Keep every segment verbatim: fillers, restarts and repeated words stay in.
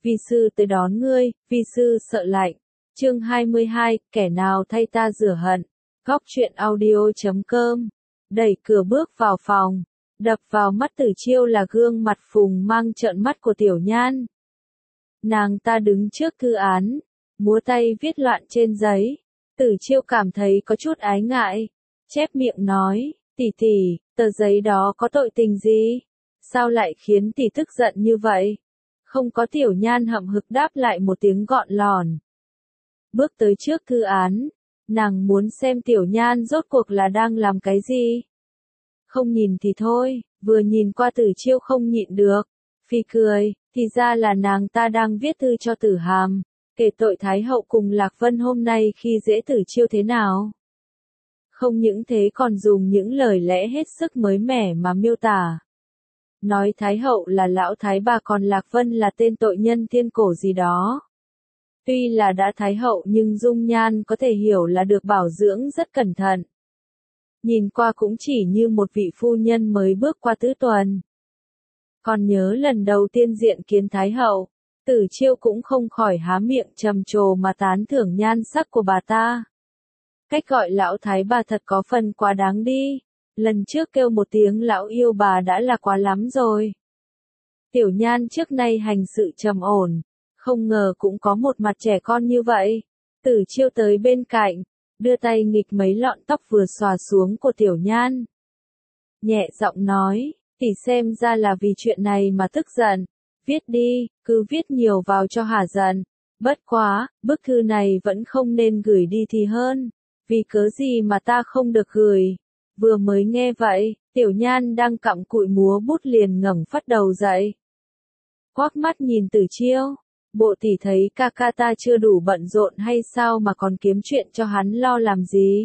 vi sư tới đón ngươi, vi sư sợ lạnh. Chương hai mươi hai, kẻ nào thay ta rửa hận. Góc truyện audio chấm com. Đẩy cửa bước vào phòng, đập vào mắt Tử Chiêu là gương mặt phùng mang trợn mắt của Tiểu Nhan. Nàng ta đứng trước thư án, múa tay viết loạn trên giấy. Tử Chiêu cảm thấy có chút ái ngại, chép miệng nói, tỷ tỷ, tờ giấy đó có tội tình gì? Sao lại khiến tỷ tức giận như vậy? Không có. Tiểu Nhan hậm hực đáp lại một tiếng gọn lòn. Bước tới trước thư án, nàng muốn xem Tiểu Nhan rốt cuộc là đang làm cái gì. Không nhìn thì thôi, vừa nhìn qua Tử Chiêu không nhịn được, phì cười, thì ra là nàng ta đang viết thư cho Tử Hàm, kể tội Thái hậu cùng Lạc Vân hôm nay khi dễ Tử Chiêu thế nào. Không những thế còn dùng những lời lẽ hết sức mới mẻ mà miêu tả. Nói Thái hậu là lão thái bà còn Lạc Vân là tên tội nhân thiên cổ gì đó. Tuy là đã Thái hậu nhưng dung nhan có thể hiểu là được bảo dưỡng rất cẩn thận. Nhìn qua cũng chỉ như một vị phu nhân mới bước qua tứ tuần. Còn nhớ lần đầu tiên diện kiến Thái hậu, Tử Chiêu cũng không khỏi há miệng trầm trồ mà tán thưởng nhan sắc của bà ta. Cách gọi lão thái bà thật có phần quá đáng đi. Lần trước kêu một tiếng lão yêu bà đã là quá lắm rồi. Tiểu Nhan trước nay hành sự trầm ổn, không ngờ cũng có một mặt trẻ con như vậy. Tử Chiêu tới bên cạnh, đưa tay nghịch mấy lọn tóc vừa xòa xuống của Tiểu Nhan. Nhẹ giọng nói, tỷ xem ra là vì chuyện này mà tức giận. Viết đi, cứ viết nhiều vào cho hả giận. Bất quá, bức thư này vẫn không nên gửi đi thì hơn. Vì cớ gì mà ta không được gửi? Vừa mới nghe vậy, Tiểu Nhan đang cặm cụi múa bút liền ngẩng phát đầu dậy. Quắc mắt nhìn Tử Chiêu, bộ tỷ thấy ca ca ta chưa đủ bận rộn hay sao mà còn kiếm chuyện cho hắn lo làm gì?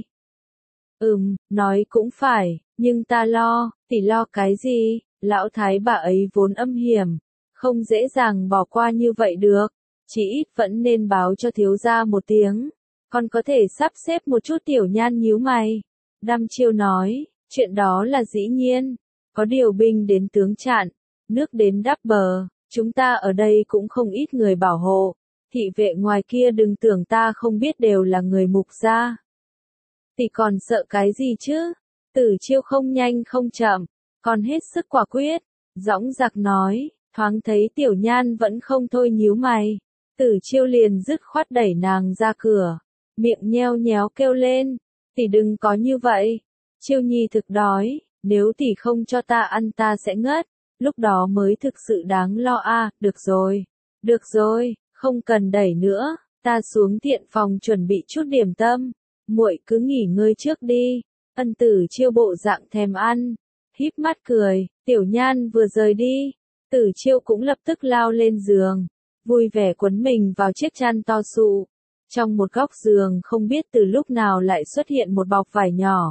Ừm, nói cũng phải, nhưng ta lo, tỷ lo cái gì? Lão thái bà ấy vốn âm hiểm, không dễ dàng bỏ qua như vậy được, chỉ ít vẫn nên báo cho thiếu gia một tiếng, còn có thể sắp xếp một chút. Tiểu Nhan nhíu mày. Đăm chiêu nói, chuyện đó là dĩ nhiên, có điều binh đến tướng chặn, nước đến đắp bờ, chúng ta ở đây cũng không ít người bảo hộ, thị vệ ngoài kia đừng tưởng ta không biết đều là người Mục gia. Thì còn sợ cái gì chứ? Tử Chiêu không nhanh không chậm, còn hết sức quả quyết, dõng dạc nói, thoáng thấy Tiểu Nhan vẫn không thôi nhíu mày, Tử Chiêu liền dứt khoát đẩy nàng ra cửa, miệng nheo nhéo kêu lên. Tỷ đừng có như vậy, Chiêu nhi thực đói, nếu tỷ không cho ta ăn ta sẽ ngất, lúc đó mới thực sự đáng lo a. À, được rồi, được rồi, không cần đẩy nữa, ta xuống tiện phòng chuẩn bị chút điểm tâm, muội cứ nghỉ ngơi trước đi. Ân Tử Chiêu bộ dạng thèm ăn, híp mắt cười. Tiểu Nhan vừa rời đi, Tử Chiêu cũng lập tức lao lên giường, vui vẻ quấn mình vào chiếc chăn to sụ. Trong một góc giường không biết từ lúc nào lại xuất hiện một bọc vải nhỏ.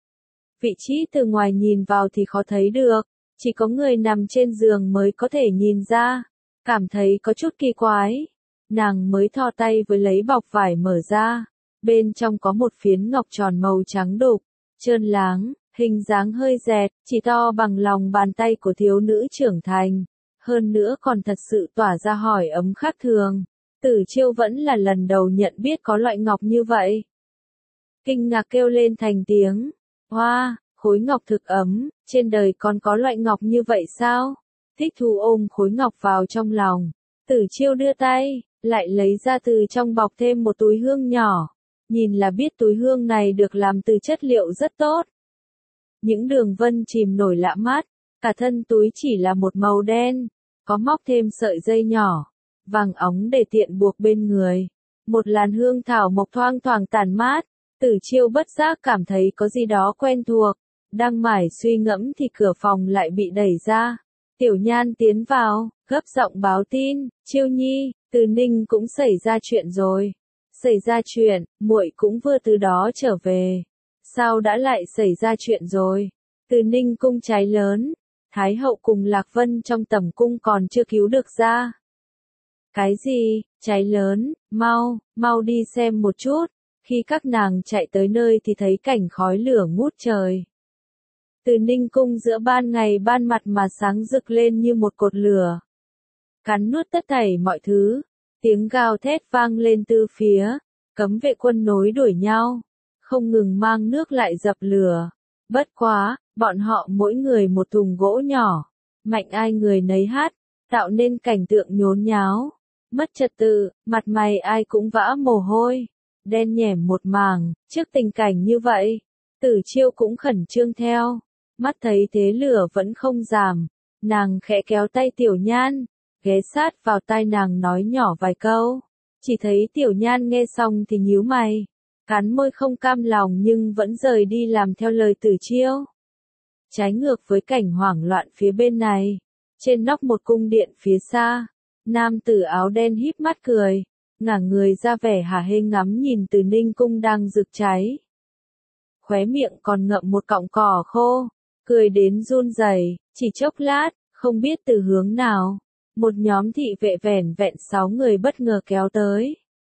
Vị trí từ ngoài nhìn vào thì khó thấy được, chỉ có người nằm trên giường mới có thể nhìn ra. Cảm thấy có chút kỳ quái, nàng mới thò tay với lấy bọc vải mở ra. Bên trong có một phiến ngọc tròn màu trắng đục, trơn láng, hình dáng hơi dẹt, chỉ to bằng lòng bàn tay của thiếu nữ trưởng thành. Hơn nữa còn thật sự tỏa ra hỏi ấm khác thường. Tử Chiêu vẫn là lần đầu nhận biết có loại ngọc như vậy. Kinh ngạc kêu lên thành tiếng. Hoa, wow, khối ngọc thực ấm, trên đời còn có loại ngọc như vậy sao? Thích thú ôm khối ngọc vào trong lòng. Tử Chiêu đưa tay, lại lấy ra từ trong bọc thêm một túi hương nhỏ. Nhìn là biết túi hương này được làm từ chất liệu rất tốt. Những đường vân chìm nổi lạ mắt, cả thân túi chỉ là một màu đen, có móc thêm sợi dây nhỏ. Vàng óng để tiện buộc bên người. Một làn hương thảo mộc thoang thoảng tàn mát, Tử Chiêu bất giác cảm thấy có gì đó quen thuộc. Đang mải suy ngẫm thì cửa phòng lại bị đẩy ra. Tiểu Nhan tiến vào, gấp giọng báo tin, Chiêu nhi, Từ Ninh cũng xảy ra chuyện rồi. Xảy ra chuyện, muội cũng vừa từ đó trở về. Sao đã lại xảy ra chuyện rồi? Từ Ninh cung cháy lớn, Thái hậu cùng Lạc Vân trong tẩm cung còn chưa cứu được ra. Cái gì, cháy lớn, mau, mau đi xem một chút. Khi các nàng chạy tới nơi thì thấy cảnh khói lửa ngút trời. Từ Ninh cung giữa ban ngày ban mặt mà sáng rực lên như một cột lửa. cắn nuốt tất thảy mọi thứ. Tiếng gào thét vang lên từ phía, cấm vệ quân nối đuổi nhau, không ngừng mang nước lại dập lửa. Bất quá, bọn họ mỗi người một thùng gỗ nhỏ, mạnh ai người nấy hát, tạo nên cảnh tượng nhốn nháo, mất trật tự, mặt mày ai cũng vã mồ hôi, đen nhẻm một mảng. Trước tình cảnh như vậy, Tử Chiêu cũng khẩn trương theo, mắt thấy thế lửa vẫn không giảm, nàng khẽ kéo tay Tiểu Nhan, ghé sát vào tai nàng nói nhỏ vài câu. Chỉ thấy Tiểu Nhan nghe xong thì nhíu mày, cắn môi không cam lòng nhưng vẫn rời đi làm theo lời Tử Chiêu. Trái ngược với cảnh hoảng loạn phía bên này, trên nóc một cung điện phía xa, nam tử áo đen híp mắt cười, ngả người ra vẻ hả hê ngắm nhìn Từ Ninh cung đang rực cháy. Khóe miệng còn ngậm một cọng cỏ khô, cười đến run rẩy. Chỉ chốc lát, không biết từ hướng nào, một nhóm thị vệ vẻn vẹn sáu người bất ngờ kéo tới.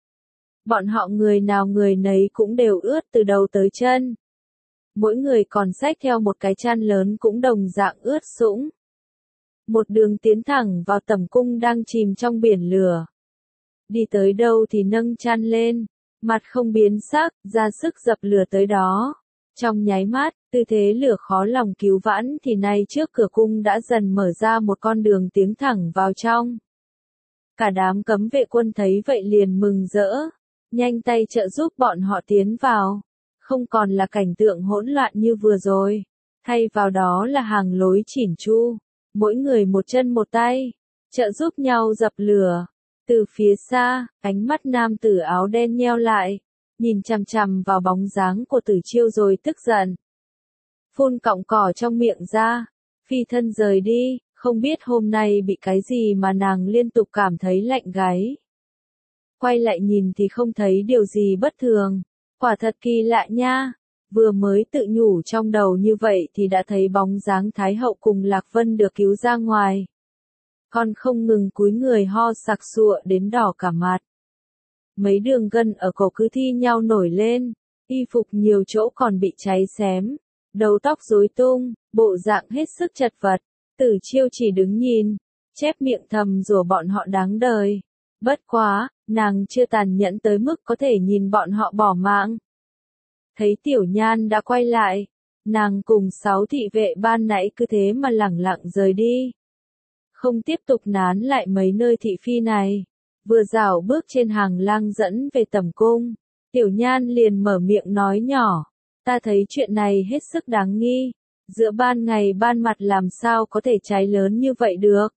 Bọn họ người nào người nấy cũng đều ướt từ đầu tới chân. Mỗi người còn xách theo một cái chăn lớn cũng đồng dạng ướt sũng. Một đường tiến thẳng vào tẩm cung đang chìm trong biển lửa. Đi tới đâu thì nâng chăn lên, mặt không biến sắc, ra sức dập lửa tới đó. Trong nháy mắt, tư thế lửa khó lòng cứu vãn thì nay trước cửa cung đã dần mở ra một con đường tiến thẳng vào trong. Cả đám cấm vệ quân thấy vậy liền mừng rỡ, nhanh tay trợ giúp bọn họ tiến vào. Không còn là cảnh tượng hỗn loạn như vừa rồi, thay vào đó là hàng lối chỉn chu, mỗi người một chân một tay, trợ giúp nhau dập lửa. Từ phía xa, ánh mắt nam tử áo đen nheo lại, nhìn chằm chằm vào bóng dáng của Tử Chiêu rồi tức giận. Phun cọng cỏ trong miệng ra, phi thân rời đi, không biết hôm nay bị cái gì mà nàng liên tục cảm thấy lạnh gáy. Quay lại nhìn thì không thấy điều gì bất thường, quả thật kỳ lạ nha, vừa mới tự nhủ trong đầu như vậy thì đã thấy bóng dáng Thái hậu cùng Lạc Vân được cứu ra ngoài. Còn không ngừng cúi người ho sặc sụa đến đỏ cả mặt. Mấy đường gân ở cổ cứ thi nhau nổi lên, y phục nhiều chỗ còn bị cháy xém, đầu tóc rối tung, bộ dạng hết sức chật vật. Tử Chiêu chỉ đứng nhìn, chép miệng thầm rủa bọn họ đáng đời. Bất quá, nàng chưa tàn nhẫn tới mức có thể nhìn bọn họ bỏ mạng. Thấy Tiểu Nhan đã quay lại, nàng cùng sáu thị vệ ban nãy cứ thế mà lẳng lặng rời đi. Không tiếp tục nán lại mấy nơi thị phi này. Vừa rảo bước trên hàng lang dẫn về tẩm cung, Tiểu Nhan liền mở miệng nói nhỏ, ta thấy chuyện này hết sức đáng nghi, giữa ban ngày ban mặt làm sao có thể cháy lớn như vậy được.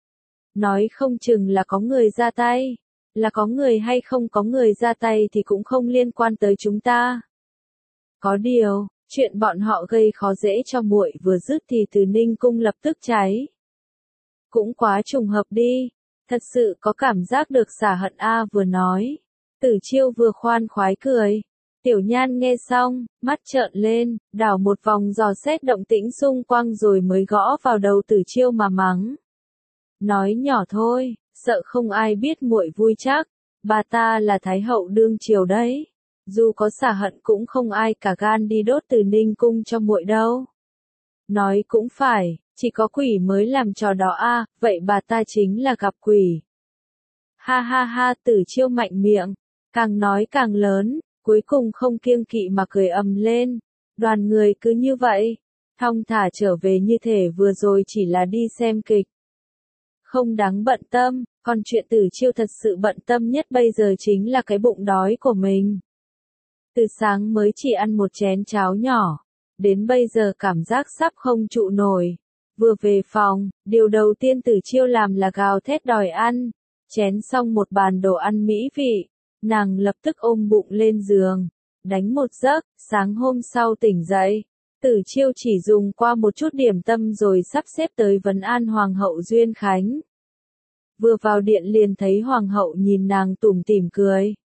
Nói không chừng là có người ra tay, là có người hay không có người ra tay thì cũng không liên quan tới chúng ta. Có điều, chuyện bọn họ gây khó dễ cho muội vừa dứt thì Từ Ninh cung lập tức cháy. Cũng quá trùng hợp đi. Thật sự có cảm giác được xả hận a vừa nói. Tử Chiêu vừa khoan khoái cười. Tiểu Nhan nghe xong, mắt trợn lên, đảo một vòng dò xét động tĩnh xung quanh rồi mới gõ vào đầu Tử Chiêu mà mắng. Nói nhỏ thôi, sợ không ai biết muội vui chắc, bà ta là Thái hậu đương triều đấy. Dù có xả hận cũng không ai cả gan đi đốt Từ Ninh cung cho muội đâu. Nói cũng phải. Chỉ có quỷ mới làm trò đó a, vậy bà ta chính là gặp quỷ. Ha ha ha, Tử Chiêu mạnh miệng, càng nói càng lớn, cuối cùng không kiêng kỵ mà cười ầm lên. Đoàn người cứ như vậy, thong thả trở về như thể vừa rồi chỉ là đi xem kịch. Không đáng bận tâm, còn chuyện Tử Chiêu thật sự bận tâm nhất bây giờ chính là cái bụng đói của mình. Từ sáng mới chỉ ăn một chén cháo nhỏ, đến bây giờ cảm giác sắp không trụ nổi. Vừa về phòng, điều đầu tiên Tử Chiêu làm là gào thét đòi ăn. Chén xong một bàn đồ ăn mỹ vị, nàng lập tức ôm bụng lên giường, đánh một giấc. Sáng hôm sau tỉnh dậy, Tử Chiêu chỉ dùng qua một chút điểm tâm rồi sắp xếp tới vấn an Hoàng hậu Duyên Khánh. Vừa vào điện liền thấy Hoàng hậu nhìn nàng tủm tỉm cười.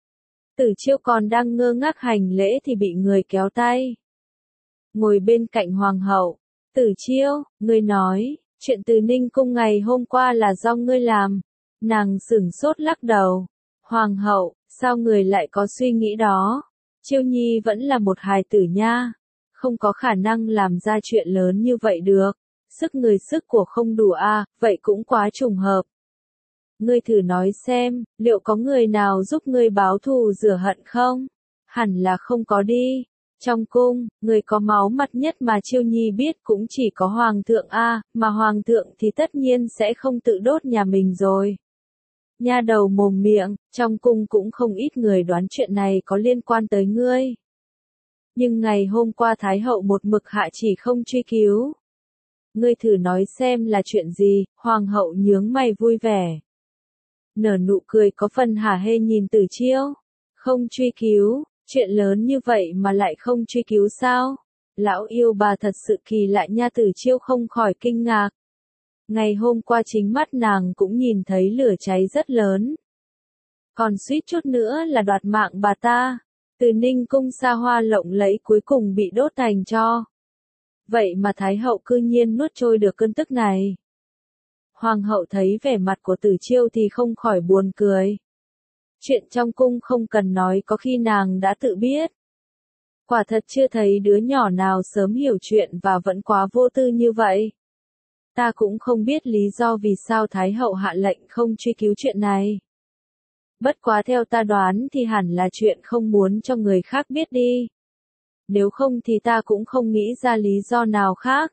Tử Chiêu còn đang ngơ ngác hành lễ thì bị người kéo tay. Ngồi bên cạnh Hoàng hậu. Tử Chiêu, ngươi nói, chuyện Từ Ninh cung ngày hôm qua là do ngươi làm. Nàng sửng sốt lắc đầu. Hoàng hậu, sao người lại có suy nghĩ đó? Chiêu Nhi vẫn là một hài tử nha. Không có khả năng làm ra chuyện lớn như vậy được. Sức người sức của không đủ a, à, vậy cũng quá trùng hợp. Ngươi thử nói xem, liệu có người nào giúp ngươi báo thù rửa hận không? Hẳn là không có đi. Trong cung, người có máu mặt nhất mà Chiêu Nhi biết cũng chỉ có Hoàng thượng a, mà Hoàng thượng thì tất nhiên sẽ không tự đốt nhà mình rồi. Nha đầu mồm miệng, trong cung cũng không ít người đoán chuyện này có liên quan tới ngươi. Nhưng ngày hôm qua Thái hậu một mực hạ chỉ không truy cứu. Ngươi thử nói xem là chuyện gì, Hoàng hậu nhướng mày vui vẻ. Nở nụ cười có phần hả hê nhìn Tử Chiêu. Không truy cứu, chuyện lớn như vậy mà lại không truy cứu sao? Lão yêu bà thật sự kỳ lạ nha. Tử Chiêu không khỏi kinh ngạc. Ngày hôm qua chính mắt nàng cũng nhìn thấy lửa cháy rất lớn. Còn suýt chút nữa là đoạt mạng bà ta. Từ Ninh cung xa hoa lộng lẫy cuối cùng bị đốt thành tro. Vậy mà Thái hậu cư nhiên nuốt trôi được cơn tức này. Hoàng hậu thấy vẻ mặt của Tử Chiêu thì không khỏi buồn cười. Chuyện trong cung không cần nói, có khi nàng đã tự biết. Quả thật chưa thấy đứa nhỏ nào sớm hiểu chuyện và vẫn quá vô tư như vậy. Ta cũng không biết lý do vì sao Thái hậu hạ lệnh không truy cứu chuyện này. Bất quá theo ta đoán thì hẳn là chuyện không muốn cho người khác biết đi. Nếu không thì ta cũng không nghĩ ra lý do nào khác.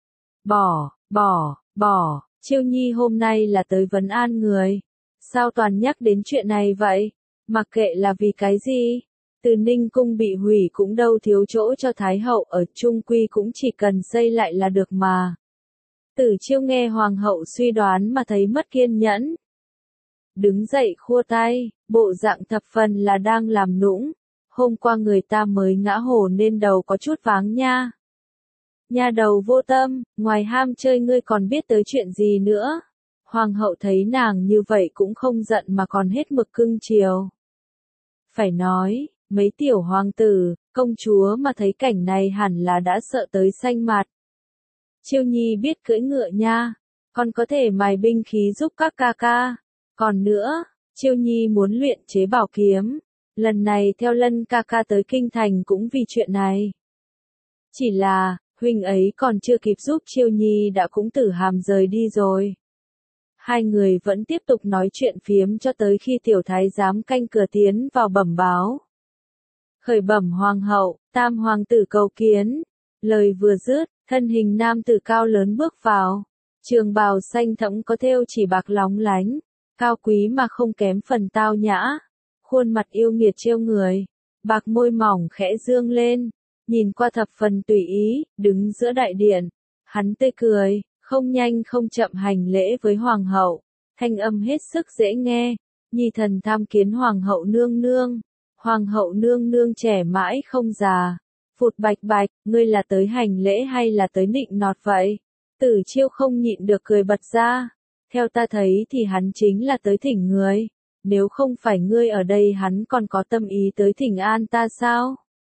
Bỏ, bỏ, bỏ, Chiêu Nhi hôm nay là tới vấn an người. Sao toàn nhắc đến chuyện này vậy? Mặc kệ là vì cái gì? Từ Ninh cung bị hủy cũng đâu thiếu chỗ cho Thái hậu ở, chung quy cũng chỉ cần xây lại là được mà. Tử Chiêu nghe Hoàng hậu suy đoán mà thấy mất kiên nhẫn. Đứng dậy khua tay, bộ dạng thập phần là đang làm nũng. Hôm qua người ta mới ngã hồ nên đầu có chút váng nha. Nhà đầu vô tâm, ngoài ham chơi ngươi còn biết tới chuyện gì nữa. Hoàng hậu thấy nàng như vậy cũng không giận mà còn hết mực cưng chiều. Phải nói, mấy tiểu hoàng tử, công chúa mà thấy cảnh này hẳn là đã sợ tới xanh mặt. Chiêu Nhi biết cưỡi ngựa nha, còn có thể mài binh khí giúp các ca ca. Còn nữa, Chiêu Nhi muốn luyện chế bảo kiếm. Lần này theo Lân ca ca tới kinh thành cũng vì chuyện này. Chỉ là, huynh ấy còn chưa kịp giúp Chiêu Nhi đã cũng tử hàm rời đi rồi. Hai người vẫn tiếp tục nói chuyện phiếm cho tới khi tiểu thái giám canh cửa tiến vào bẩm báo. Khởi bẩm hoàng hậu, tam hoàng tử cầu kiến. Lời vừa dứt, thân hình nam tử cao lớn bước vào. Trường bào xanh thẫm có thêu chỉ bạc lóng lánh, cao quý mà không kém phần tao nhã. Khuôn mặt yêu nghiệt trêu người, bạc môi mỏng khẽ dương lên, nhìn qua thập phần tùy ý, đứng giữa đại điện. Hắn tươi cười, không nhanh không chậm hành lễ với hoàng hậu, thanh âm hết sức dễ nghe. Nhi thần tham kiến hoàng hậu nương nương. Hoàng hậu nương nương trẻ mãi không già. Phụt bạch bạch, ngươi là tới hành lễ hay là tới nịnh nọt vậy? Tử Chiêu không nhịn được cười bật ra. Theo ta thấy thì hắn chính là tới thỉnh người. Nếu không phải ngươi ở đây hắn còn có tâm ý tới thỉnh an ta sao?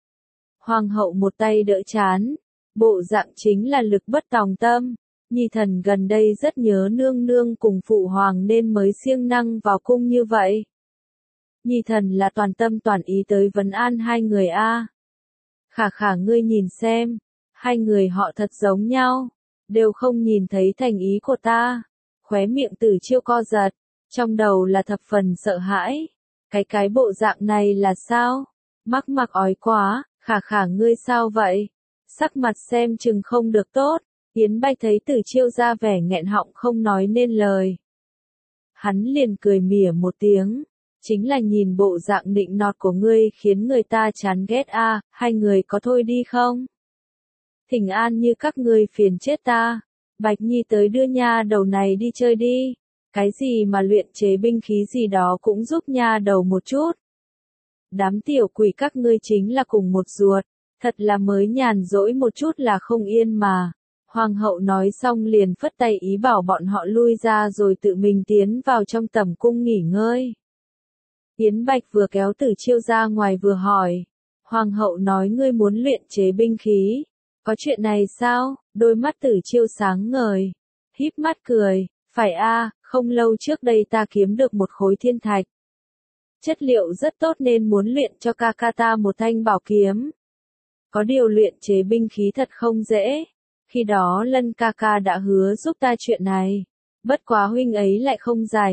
Hoàng hậu một tay đỡ chán. Bộ dạng chính là lực bất tòng tâm. Nhi thần gần đây rất nhớ nương nương cùng phụ hoàng nên mới siêng năng vào cung như vậy. Nhi thần là toàn tâm toàn ý tới vấn an hai người a. Khả khả ngươi nhìn xem, hai người họ thật giống nhau, đều không nhìn thấy thành ý của ta. Khóe miệng Tử Chiêu co giật, trong đầu là thập phần sợ hãi. Cái cái bộ dạng này là sao? Mắc mặc ói quá, khả khả ngươi sao vậy? Sắc mặt xem chừng không được tốt. Yến Bạch thấy Tử Chiêu ra vẻ nghẹn họng không nói nên lời. Hắn liền cười mỉa một tiếng. Chính là nhìn bộ dạng nịnh nọt của ngươi khiến người ta chán ghét a, à, hai người có thôi đi không? Thỉnh an như các ngươi phiền chết ta. Bạch Nhi tới đưa nha đầu này đi chơi đi. Cái gì mà luyện chế binh khí gì đó cũng giúp nha đầu một chút. Đám tiểu quỷ các ngươi chính là cùng một ruột, thật là mới nhàn rỗi một chút là không yên mà. Hoàng hậu nói xong liền phất tay ý bảo bọn họ lui ra rồi tự mình tiến vào trong tẩm cung nghỉ ngơi. Yến Bạch vừa kéo Tử Chiêu ra ngoài vừa hỏi. Hoàng hậu nói ngươi muốn luyện chế binh khí. Có chuyện này sao? Đôi mắt Tử Chiêu sáng ngời. Híp mắt cười. Phải a, không lâu trước đây ta kiếm được một khối thiên thạch. Chất liệu rất tốt nên muốn luyện cho ca ca ta một thanh bảo kiếm. Có điều luyện chế binh khí thật không dễ. Khi đó Lân ca ca đã hứa giúp ta chuyện này. Bất quá huynh ấy lại không rảnh.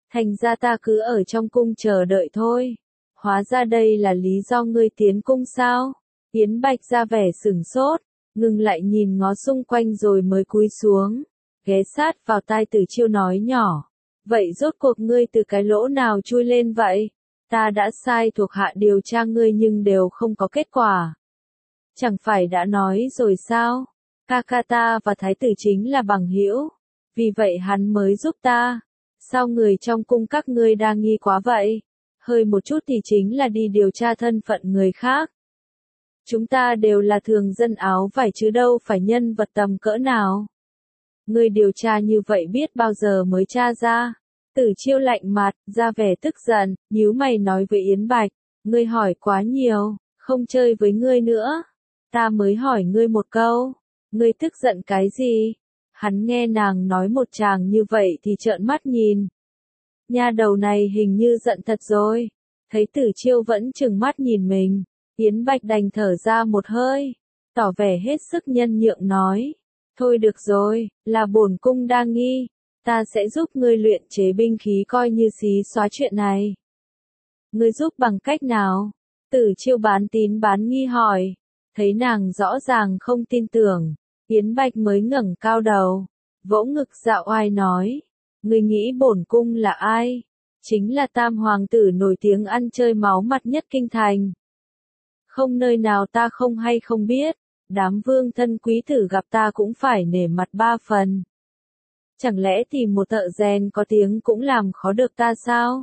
Thành ra ta cứ ở trong cung chờ đợi thôi. Hóa ra đây là lý do ngươi tiến cung sao? Yến Bạch ra vẻ sửng sốt, ngừng lại nhìn ngó xung quanh rồi mới cúi xuống, ghé sát vào tai Tử Chiêu nói nhỏ. Vậy rốt cuộc ngươi từ cái lỗ nào chui lên vậy? Ta đã sai thuộc hạ điều tra ngươi nhưng đều không có kết quả. Chẳng phải đã nói rồi sao? Ca ca ta và thái tử chính là bằng hữu, vì vậy hắn mới giúp ta. Sao người trong cung các ngươi đa nghi quá vậy? Hơi một chút thì chính là đi điều tra thân phận người khác. Chúng ta đều là thường dân áo vải chứ đâu phải nhân vật tầm cỡ nào. Ngươi điều tra như vậy biết bao giờ mới tra ra? Tử Chiêu lạnh mặt, ra vẻ tức giận, nhíu mày nói với Yến Bạch, ngươi hỏi quá nhiều, không chơi với ngươi nữa. Ta mới hỏi ngươi một câu, ngươi tức giận cái gì? Hắn nghe nàng nói một tràng như vậy thì trợn mắt nhìn. Nha đầu này hình như giận thật rồi. Thấy Tử Chiêu vẫn trừng mắt nhìn mình, Yến Bạch đành thở ra một hơi, tỏ vẻ hết sức nhân nhượng nói. Thôi được rồi, là bổn cung đa nghi, ta sẽ giúp ngươi luyện chế binh khí coi như xí xóa chuyện này. Ngươi giúp bằng cách nào? Tử Chiêu bán tín bán nghi hỏi. Thấy nàng rõ ràng không tin tưởng, Yến Bạch mới ngẩng cao đầu, vỗ ngực dạo oai nói. Ngươi nghĩ bổn cung là ai? Chính là tam hoàng tử nổi tiếng ăn chơi máu mặt nhất kinh thành. Không nơi nào ta không hay không biết, đám vương thân quý tử gặp ta cũng phải nể mặt ba phần. Chẳng lẽ tìm một thợ rèn có tiếng cũng làm khó được ta sao?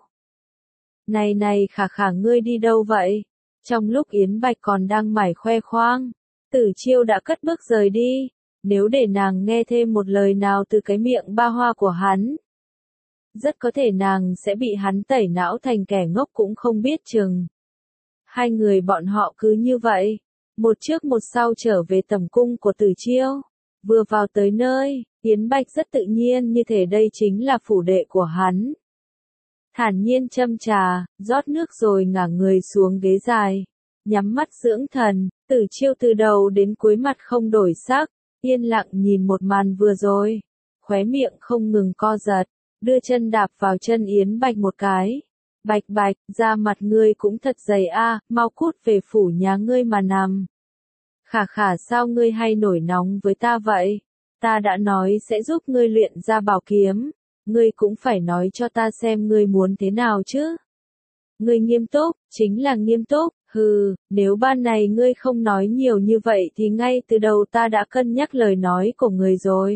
Này này khả khả ngươi đi đâu vậy? Trong lúc Yến Bạch còn đang mải khoe khoang, Tử Chiêu đã cất bước rời đi. Nếu để nàng nghe thêm một lời nào từ cái miệng ba hoa của hắn, rất có thể nàng sẽ bị hắn tẩy não thành kẻ ngốc cũng không biết chừng. Hai người bọn họ cứ như vậy, một trước một sau trở về tầm cung của Tử Chiêu. Vừa vào tới nơi, Yến Bạch rất tự nhiên như thể đây chính là phủ đệ của hắn. Thản nhiên châm trà, rót nước rồi ngả người xuống ghế dài, nhắm mắt dưỡng thần. Tử Chiêu từ đầu đến cuối mặt không đổi sắc, yên lặng nhìn một màn vừa rồi, khóe miệng không ngừng co giật, đưa chân đạp vào chân Yến Bạch một cái. Bạch Bạch, da mặt ngươi cũng thật dày a, mau cút về phủ nhà ngươi mà nằm. Khả khả sao ngươi hay nổi nóng với ta vậy? Ta đã nói sẽ giúp ngươi luyện ra bảo kiếm, ngươi cũng phải nói cho ta xem ngươi muốn thế nào chứ. Ngươi nghiêm túc, chính là nghiêm túc, hừ, nếu ban này ngươi không nói nhiều như vậy thì ngay từ đầu ta đã cân nhắc lời nói của ngươi rồi.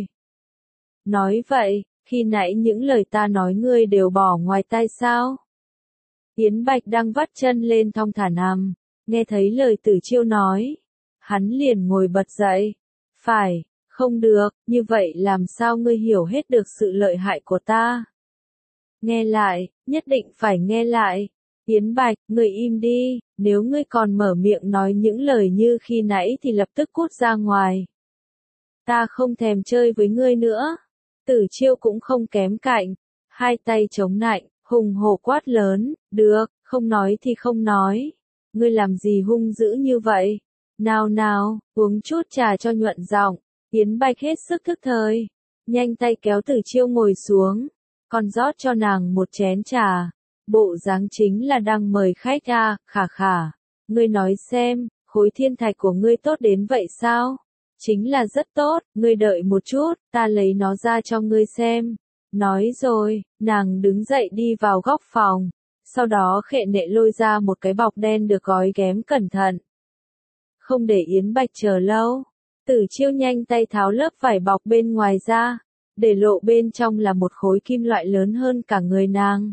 Nói vậy, khi nãy những lời ta nói ngươi đều bỏ ngoài tai sao? Yến Bạch đang vắt chân lên thong thả nằm, nghe thấy lời Tử Chiêu nói. Hắn liền ngồi bật dậy. Phải, không được, như vậy làm sao ngươi hiểu hết được sự lợi hại của ta? Nghe lại, nhất định phải nghe lại. Yến Bạch, ngươi im đi, nếu ngươi còn mở miệng nói những lời như khi nãy thì lập tức cút ra ngoài. Ta không thèm chơi với ngươi nữa. Tử Chiêu cũng không kém cạnh, hai tay chống nạnh, hùng hổ quát lớn, được, không nói thì không nói. Ngươi làm gì hung dữ như vậy? Nào nào, uống chút trà cho nhuận giọng. Yến Bạch hết sức thức thời, nhanh tay kéo Tử Chiêu ngồi xuống, còn rót cho nàng một chén trà. Bộ dáng chính là đang mời khách à, khả khả. Ngươi nói xem, khối thiên thạch của ngươi tốt đến vậy sao? Chính là rất tốt, ngươi đợi một chút, ta lấy nó ra cho ngươi xem. Nói rồi, nàng đứng dậy đi vào góc phòng, sau đó khệ nệ lôi ra một cái bọc đen được gói ghém cẩn thận. Không để Yến Bạch chờ lâu, Tử Chiêu nhanh tay tháo lớp vải bọc bên ngoài ra, để lộ bên trong là một khối kim loại lớn hơn cả người nàng.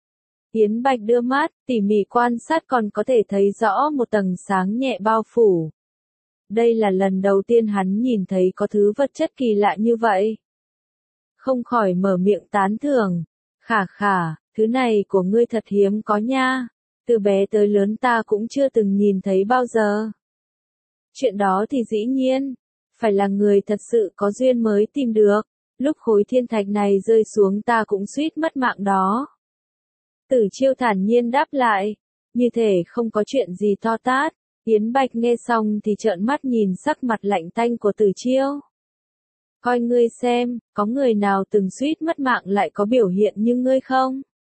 Yến Bạch đưa mắt, tỉ mỉ quan sát còn có thể thấy rõ một tầng sáng nhẹ bao phủ. Đây là lần đầu tiên hắn nhìn thấy có thứ vật chất kỳ lạ như vậy. Không khỏi mở miệng tán thưởng. Khả khả, thứ này của ngươi thật hiếm có nha. Từ bé tới lớn ta cũng chưa từng nhìn thấy bao giờ. Chuyện đó thì dĩ nhiên, phải là người thật sự có duyên mới tìm được. Lúc khối thiên thạch này rơi xuống ta cũng suýt mất mạng đó. Tử Chiêu thản nhiên đáp lại, như thể không có chuyện gì to tát. Yến Bạch nghe xong thì trợn mắt nhìn sắc mặt lạnh tanh của Tử Chiêu. Coi ngươi xem, có người nào từng suýt mất mạng lại có biểu hiện như ngươi không?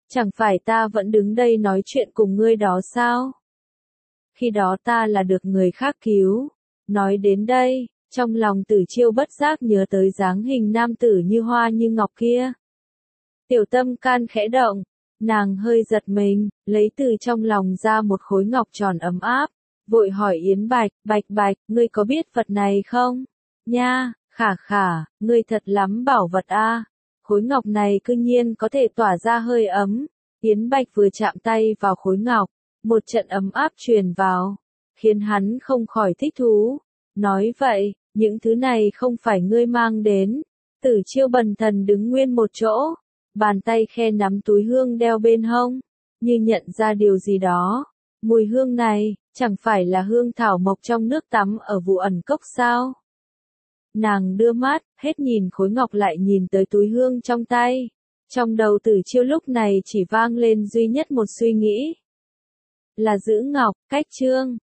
Chẳng phải ta vẫn đứng đây nói chuyện cùng ngươi đó sao? Khi đó ta là được người khác cứu. Nói đến đây, trong lòng Tử Chiêu bất giác nhớ tới dáng hình nam tử như hoa như ngọc kia. Tiểu tâm can khẽ động, nàng hơi giật mình, lấy từ trong lòng ra một khối ngọc tròn ấm áp, vội hỏi Yến Bạch, Bạch Bạch, ngươi có biết vật này không? Nha, khả khả, ngươi thật lắm bảo vật a. Khối ngọc này cư nhiên có thể tỏa ra hơi ấm. Yến Bạch vừa chạm tay vào khối ngọc, một trận ấm áp truyền vào, khiến hắn không khỏi thích thú. Nói vậy, những thứ này không phải ngươi mang đến. Tử Chiêu bần thần đứng nguyên một chỗ, bàn tay khe nắm túi hương đeo bên hông, như nhận ra điều gì đó. Mùi hương này, chẳng phải là hương thảo mộc trong nước tắm ở Vụ Ẩn Cốc sao? Nàng đưa mắt, hết nhìn khối ngọc lại nhìn tới túi hương trong tay. Trong đầu Tử Chiêu lúc này chỉ vang lên duy nhất một suy nghĩ. Là giữ ngọc, cách chương.